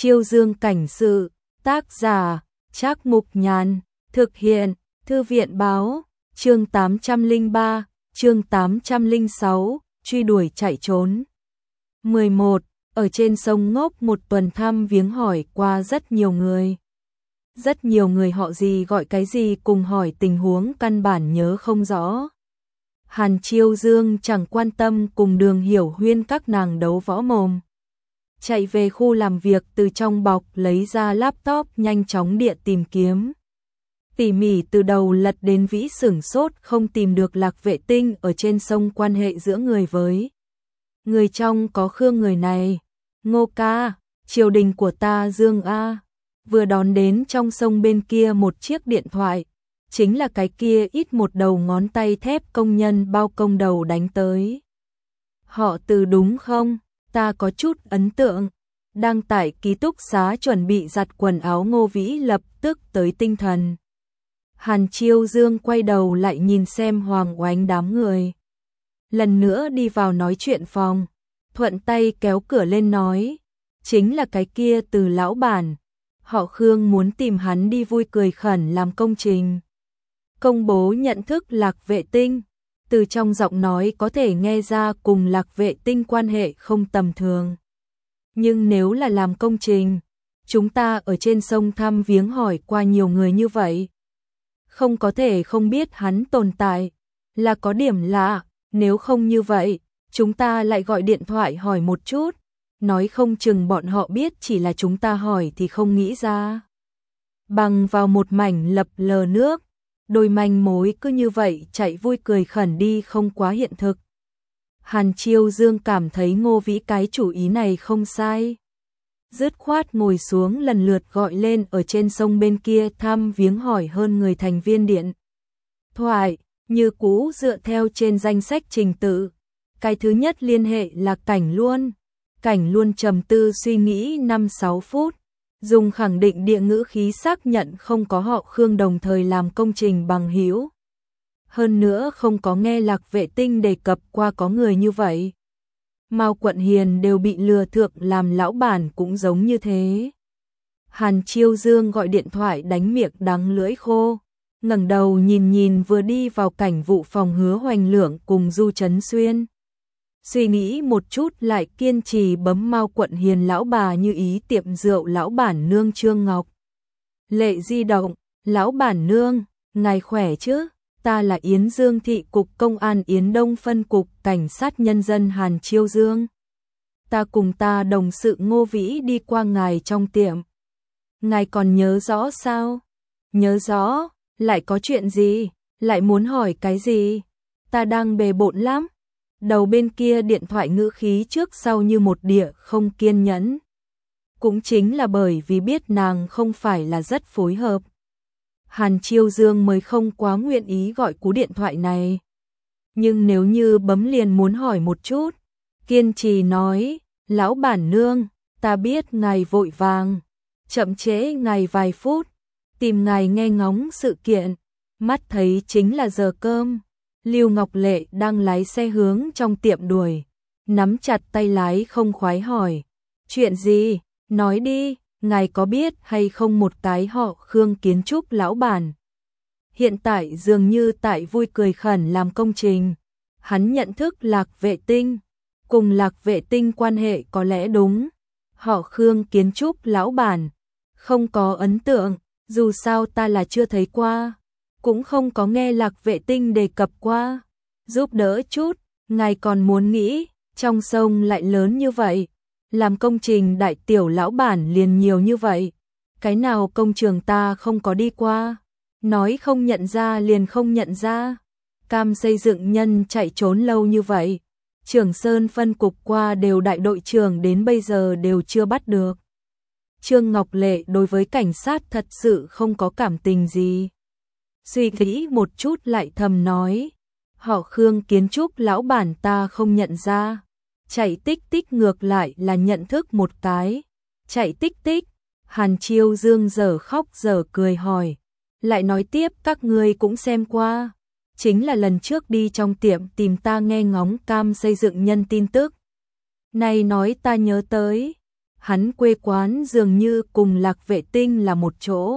Chiêu Dương cảnh sự, tác giả, Trác Mục Nhàn, thực hiện, Thư viện báo, chương 803, chương 806, truy đuổi chạy trốn. 11. Ở trên sông Ngốc một tuần thăm viếng hỏi qua rất nhiều người. Rất nhiều người họ gì gọi cái gì cùng hỏi tình huống căn bản nhớ không rõ. Hàn Chiêu Dương chẳng quan tâm cùng Đường Hiểu Huyên các nàng đấu võ mồm. Chạy về khu làm việc từ trong bọc lấy ra laptop nhanh chóng địa tìm kiếm. Tỉ mỉ từ đầu lật đến vĩ sửng sốt không tìm được Lạc Vệ Tinh ở trên sông quan hệ giữa người với. Người trong có Khương người này. Ngô ca, triều đình của ta Dương A. Vừa đón đến trong sông bên kia một chiếc điện thoại. Chính là cái kia ít một đầu ngón tay thép công nhân bao công đầu đánh tới. Họ Từ đúng không? Ta có chút ấn tượng. Đang tại ký túc xá chuẩn bị giặt quần áo Ngô Vĩ lập tức tới tinh thần. Hàn Chiêu Dương quay đầu lại nhìn xem Hoàng Oánh đám người. Lần nữa đi vào nói chuyện phòng. Thuận tay kéo cửa lên nói. Chính là cái kia Từ lão bản. Họ Khương muốn tìm hắn đi vui cười khẩn làm công trình. Công bố nhận thức Lạc Vệ Tinh. Từ trong giọng nói có thể nghe ra cùng Lạc Vệ Tinh quan hệ không tầm thường. Nhưng nếu là làm công trình, chúng ta ở trên sông thăm viếng hỏi qua nhiều người như vậy. Không có thể không biết hắn tồn tại, là có điểm lạ, nếu không như vậy, chúng ta lại gọi điện thoại hỏi một chút, nói không chừng bọn họ biết chỉ là chúng ta hỏi thì không nghĩ ra. Bằng vào một mảnh lập lờ nước, đôi manh mối cứ như vậy chạy vui cười khẩn đi không quá hiện thực. Hàn Chiêu Dương cảm thấy Ngô Vĩ cái chủ ý này không sai. Dứt khoát ngồi xuống lần lượt gọi lên ở trên sông bên kia thăm viếng hỏi hơn người thành viên điện thoại, như cũ dựa theo trên danh sách trình tự. Cái thứ nhất liên hệ là Cảnh Luân. Cảnh Luân trầm tư suy nghĩ 5-6 phút, dùng khẳng định địa ngữ khí xác nhận không có họ Khương đồng thời làm công trình bằng hữu. Hơn nữa không có nghe Lạc Vệ Tinh đề cập qua có người như vậy. Mao Quận Hiền đều bị lừa thượng làm lão bản cũng giống như thế. Hàn Chiêu Dương gọi điện thoại đánh miệng đắng lưỡi khô, ngẩng đầu nhìn vừa đi vào cảnh vụ phòng Hứa Hoành Lượng cùng Du Trấn Xuyên. Suy nghĩ một chút lại kiên trì bấm Mao Quận Hiền lão bà như ý tiệm rượu lão bản nương Trương Ngọc. Lệ di động, lão bản nương, ngài khỏe chứ? Ta là Yến Dương thị cục công an Yến Đông phân cục cảnh sát nhân dân Hàn Chiêu Dương. Ta cùng ta đồng sự Ngô Vĩ đi qua ngài trong tiệm. Ngài còn nhớ rõ sao? Nhớ rõ, lại có chuyện gì? Lại muốn hỏi cái gì? Ta đang bề bộn lắm. Đầu bên kia điện thoại ngữ khí trước sau như một địa không kiên nhẫn. Cũng chính là bởi vì biết nàng không phải là rất phối hợp. Hàn Chiêu Dương mới không quá nguyện ý gọi cú điện thoại này. Nhưng nếu như bấm liền muốn hỏi một chút, kiên trì nói, lão bản nương, ta biết ngài vội vàng, chậm trễ ngài vài phút, tìm ngài nghe ngóng sự kiện, mắt thấy chính là giờ cơm. Lưu Ngọc Lệ đang lái xe hướng trong tiệm đuổi, nắm chặt tay lái không khoái hỏi, chuyện gì, nói đi. Ngài có biết hay không một cái họ Khương kiến trúc lão bản. Hiện tại dường như tại vui cười khẩn làm công trình. Hắn nhận thức Lạc Vệ Tinh. Cùng Lạc Vệ Tinh quan hệ có lẽ đúng. Họ Khương kiến trúc lão bản. Không có ấn tượng, dù sao ta là chưa thấy qua. Cũng không có nghe Lạc Vệ Tinh đề cập qua. Giúp đỡ chút, ngài còn muốn nghĩ, trong sông lại lớn như vậy. Làm công trình đại tiểu lão bản liền nhiều như vậy. Cái nào công trường ta không có đi qua. Nói không nhận ra liền không nhận ra. Cam xây dựng nhân chạy trốn lâu như vậy. Trường Sơn phân cục qua đều đại đội trưởng đến bây giờ đều chưa bắt được. Trương Ngọc Lệ đối với cảnh sát thật sự không có cảm tình gì. Suy nghĩ một chút lại thầm nói. Họ Khương kiến trúc lão bản ta không nhận ra. Chạy tích tích ngược lại là nhận thức một cái. Chạy tích tích, Hàn Chiêu Dương giờ khóc giờ cười hỏi. Lại nói tiếp các ngươi cũng xem qua. Chính là lần trước đi trong tiệm tìm ta nghe ngóng cam xây dựng nhân tin tức. Này nói ta nhớ tới. hắn quê quán dường như cùng Lạc Vệ Tinh là một chỗ.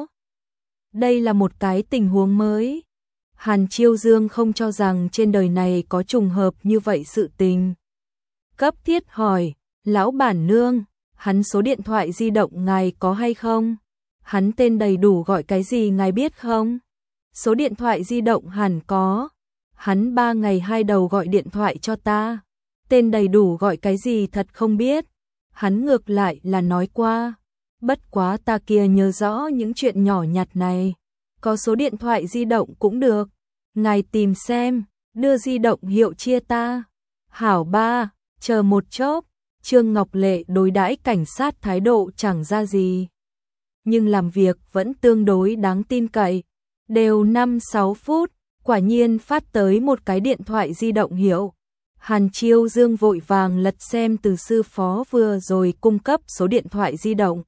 Đây là một cái tình huống mới. Hàn Chiêu Dương không cho rằng trên đời này có trùng hợp như vậy sự tình. Cấp thiết hỏi, lão bản nương, hắn số điện thoại di động ngài có hay không? Hắn tên đầy đủ gọi cái gì ngài biết không? Số điện thoại di động hẳn có. Hắn 3 ngày 2 đầu gọi điện thoại cho ta. Tên đầy đủ gọi cái gì thật không biết. Hắn ngược lại là nói qua. Bất quá ta kia nhớ rõ những chuyện nhỏ nhặt này. Có số điện thoại di động cũng được. Ngài tìm xem, đưa di động hiệu chia ta. Hảo ba, chờ một chốc. Trương Ngọc Lệ đối đãi cảnh sát thái độ chẳng ra gì. Nhưng làm việc vẫn tương đối đáng tin cậy. Đều 5-6 phút, quả nhiên phát tới một cái điện thoại di động hiệu. Hàn Chiêu Dương vội vàng lật xem từ sư phó vừa rồi cung cấp số điện thoại di động.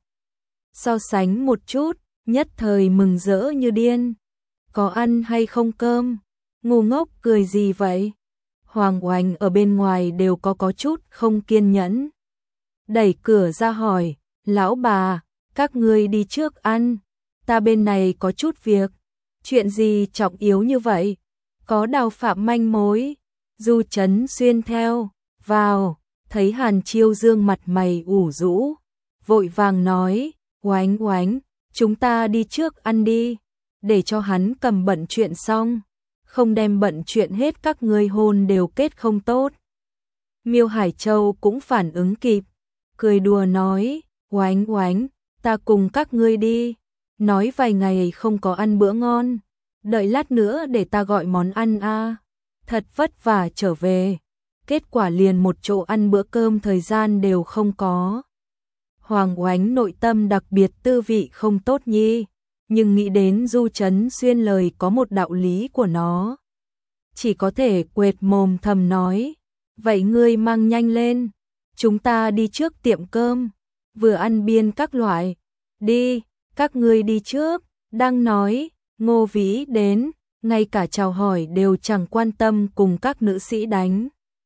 So sánh một chút, nhất thời mừng rỡ như điên. Có ăn hay không cơm? Ngu ngốc cười gì vậy? Hoàng Oanh ở bên ngoài đều có chút không kiên nhẫn. Đẩy cửa ra hỏi, lão bà, các ngươi đi trước ăn. Ta bên này có chút việc. Chuyện gì trọng yếu như vậy? Có đào phạm manh mối. Du Trấn Xuyên theo, vào, thấy Hàn Chiêu Dương mặt mày ủ rũ. Vội vàng nói, Oánh Oánh, chúng ta đi trước ăn đi. Để cho hắn cầm bận chuyện xong. Không đem bận chuyện hết các ngươi hôn đều kết không tốt. Miêu Hải Châu cũng phản ứng kịp. Cười đùa nói, Oánh Oánh, ta cùng các ngươi đi. Nói vài ngày không có ăn bữa ngon. Đợi lát nữa để ta gọi món ăn a. Thật vất vả trở về. Kết quả liền một chỗ ăn bữa cơm thời gian đều không có. Hoàng Oánh nội tâm đặc biệt tư vị không tốt nhi. Nhưng nghĩ đến Du Trấn Xuyên lời có một đạo lý của nó. Chỉ có thể quệt mồm thầm nói. Vậy ngươi mang nhanh lên. Chúng ta đi trước tiệm cơm. Vừa ăn biên các loại. Đi, các ngươi đi trước. Đang nói, Ngô Vĩ đến. Ngay cả chào hỏi đều chẳng quan tâm cùng các nữ sĩ đánh.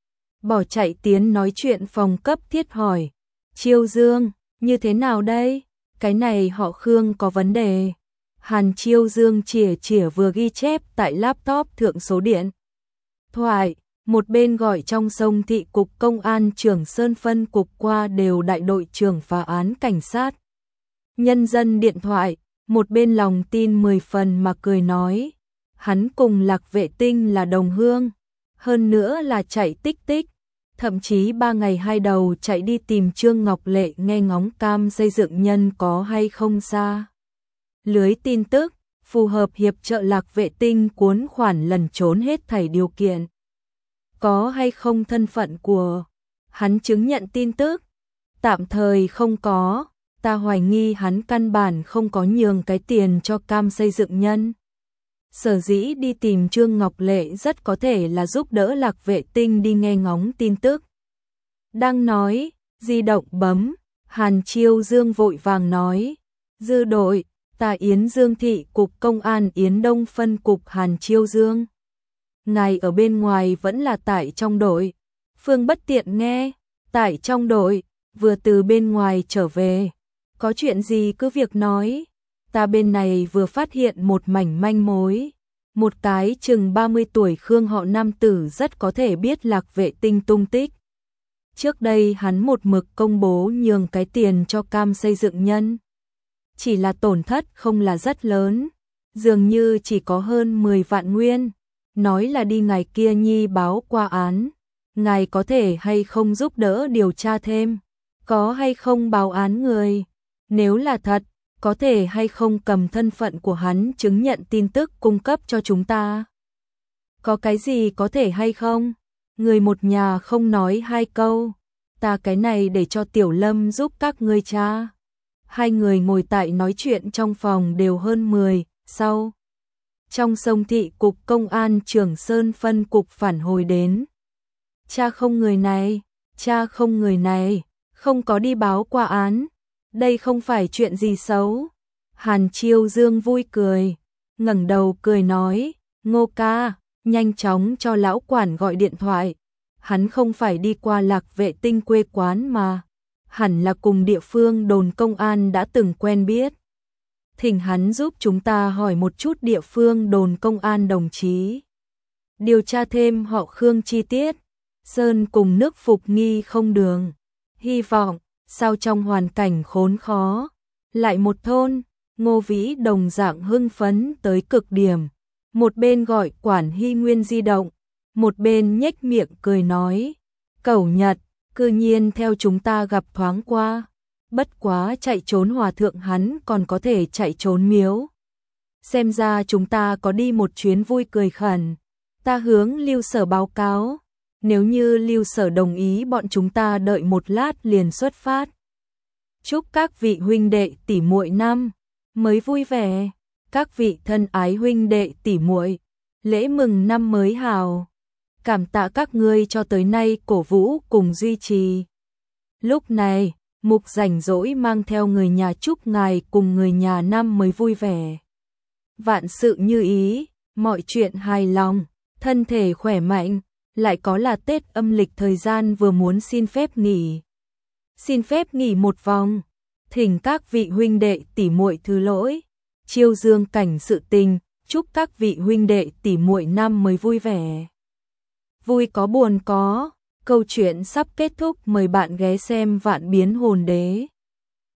Bỏ chạy tiến nói chuyện phòng cấp thiết hỏi. Chiêu Dương, như thế nào đây? Cái này họ Khương có vấn đề. Hàn Chiêu Dương chỉa vừa ghi chép tại laptop thượng số điện thoại, một bên gọi trong sông thị cục công an trưởng Sơn phân cục qua đều đại đội trưởng phá án cảnh sát. Nhân dân điện thoại, một bên lòng tin 10 phần mà cười nói, hắn cùng Lạc Vệ Tinh là đồng hương, hơn nữa là chạy tích tích, thậm chí 3 ngày 2 đầu chạy đi tìm Trương Ngọc Lệ nghe ngóng cam xây dựng nhân có hay không ra. Lưới tin tức, phù hợp hiệp trợ Lạc Vệ Tinh cuốn khoản lần trốn hết thảy điều kiện. Có hay không thân phận của hắn chứng nhận tin tức? Tạm thời không có, ta hoài nghi hắn căn bản không có nhường cái tiền cho cam xây dựng nhân. Sở dĩ đi tìm Trương Ngọc Lệ rất có thể là giúp đỡ Lạc Vệ Tinh đi nghe ngóng tin tức. Đang nói, di động bấm, Hàn Chiêu Dương vội vàng nói, dư đội, ta Yến Dương thị cục công an Yến Đông phân cục Hàn Chiêu Dương. Ngài ở bên ngoài vẫn là tại trong đội. Phương bất tiện nghe, tại trong đội, vừa từ bên ngoài trở về. Có chuyện gì cứ việc nói. Ta bên này vừa phát hiện một mảnh manh mối. Một cái chừng 30 tuổi Khương họ nam tử rất có thể biết Lạc Vệ Tinh tung tích. Trước đây hắn một mực công bố nhường cái tiền cho cam xây dựng nhân. Chỉ là tổn thất không là rất lớn. Dường như chỉ có hơn 10 vạn nguyên. Nói là đi ngày kia nhi báo qua án. Ngài có thể hay không giúp đỡ điều tra thêm. Có hay không báo án người. Nếu là thật, có thể hay không cầm thân phận của hắn chứng nhận tin tức cung cấp cho chúng ta. Có cái gì có thể hay không? Người một nhà không nói hai câu. Ta cái này để cho Tiểu Lâm giúp các ngươi tra. Hai người ngồi tại nói chuyện trong phòng đều hơn 10, sau. Trong sông thị cục công an trưởng Sơn phân cục phản hồi đến. Cha không người này, cha không người này, không có đi báo qua án. Đây không phải chuyện gì xấu. Hàn Chiêu Dương vui cười, ngẩng đầu cười nói, Ngô ca, nhanh chóng cho lão quản gọi điện thoại. Hắn không phải đi qua Lạc Vệ Tinh quê quán mà. hẳn là cùng địa phương đồn công an đã từng quen biết. Thỉnh hắn giúp chúng ta hỏi một chút địa phương đồn công an đồng chí. Điều tra thêm họ Khương chi tiết. Sơn cùng nước Phục nghi không đường. Hy vọng, sao trong hoàn cảnh khốn khó. Lại một thôn, Ngô Vĩ đồng dạng hưng phấn tới cực điểm. Một bên gọi quản Hy Nguyên di động, một bên nhếch miệng cười nói. Cẩu Nhật, cư nhiên theo chúng ta gặp thoáng qua. Bất quá chạy trốn hòa thượng hắn còn có thể chạy trốn miếu. Xem ra chúng ta có đi một chuyến vui cười khẩn. Ta hướng Lưu Sở báo cáo. Nếu như Lưu Sở đồng ý bọn chúng ta đợi một lát liền xuất phát. Chúc các vị huynh đệ tỷ muội năm mới vui vẻ. Các vị thân ái huynh đệ tỷ muội, lễ mừng năm mới hào. Cảm tạ các ngươi cho tới nay cổ vũ cùng duy trì. Lúc này, Mục rảnh rỗi mang theo người nhà chúc ngài cùng người nhà năm mới vui vẻ. Vạn sự như ý, mọi chuyện hài lòng, thân thể khỏe mạnh, lại có là Tết âm lịch thời gian vừa muốn xin phép nghỉ. Xin phép nghỉ một vòng, thỉnh các vị huynh đệ tỷ muội thứ lỗi, chiêu dương cảnh sự tình, chúc các vị huynh đệ tỷ muội năm mới vui vẻ. Vui có buồn có, câu chuyện sắp kết thúc, mời bạn ghé xem Vạn Biến Hồn Đế.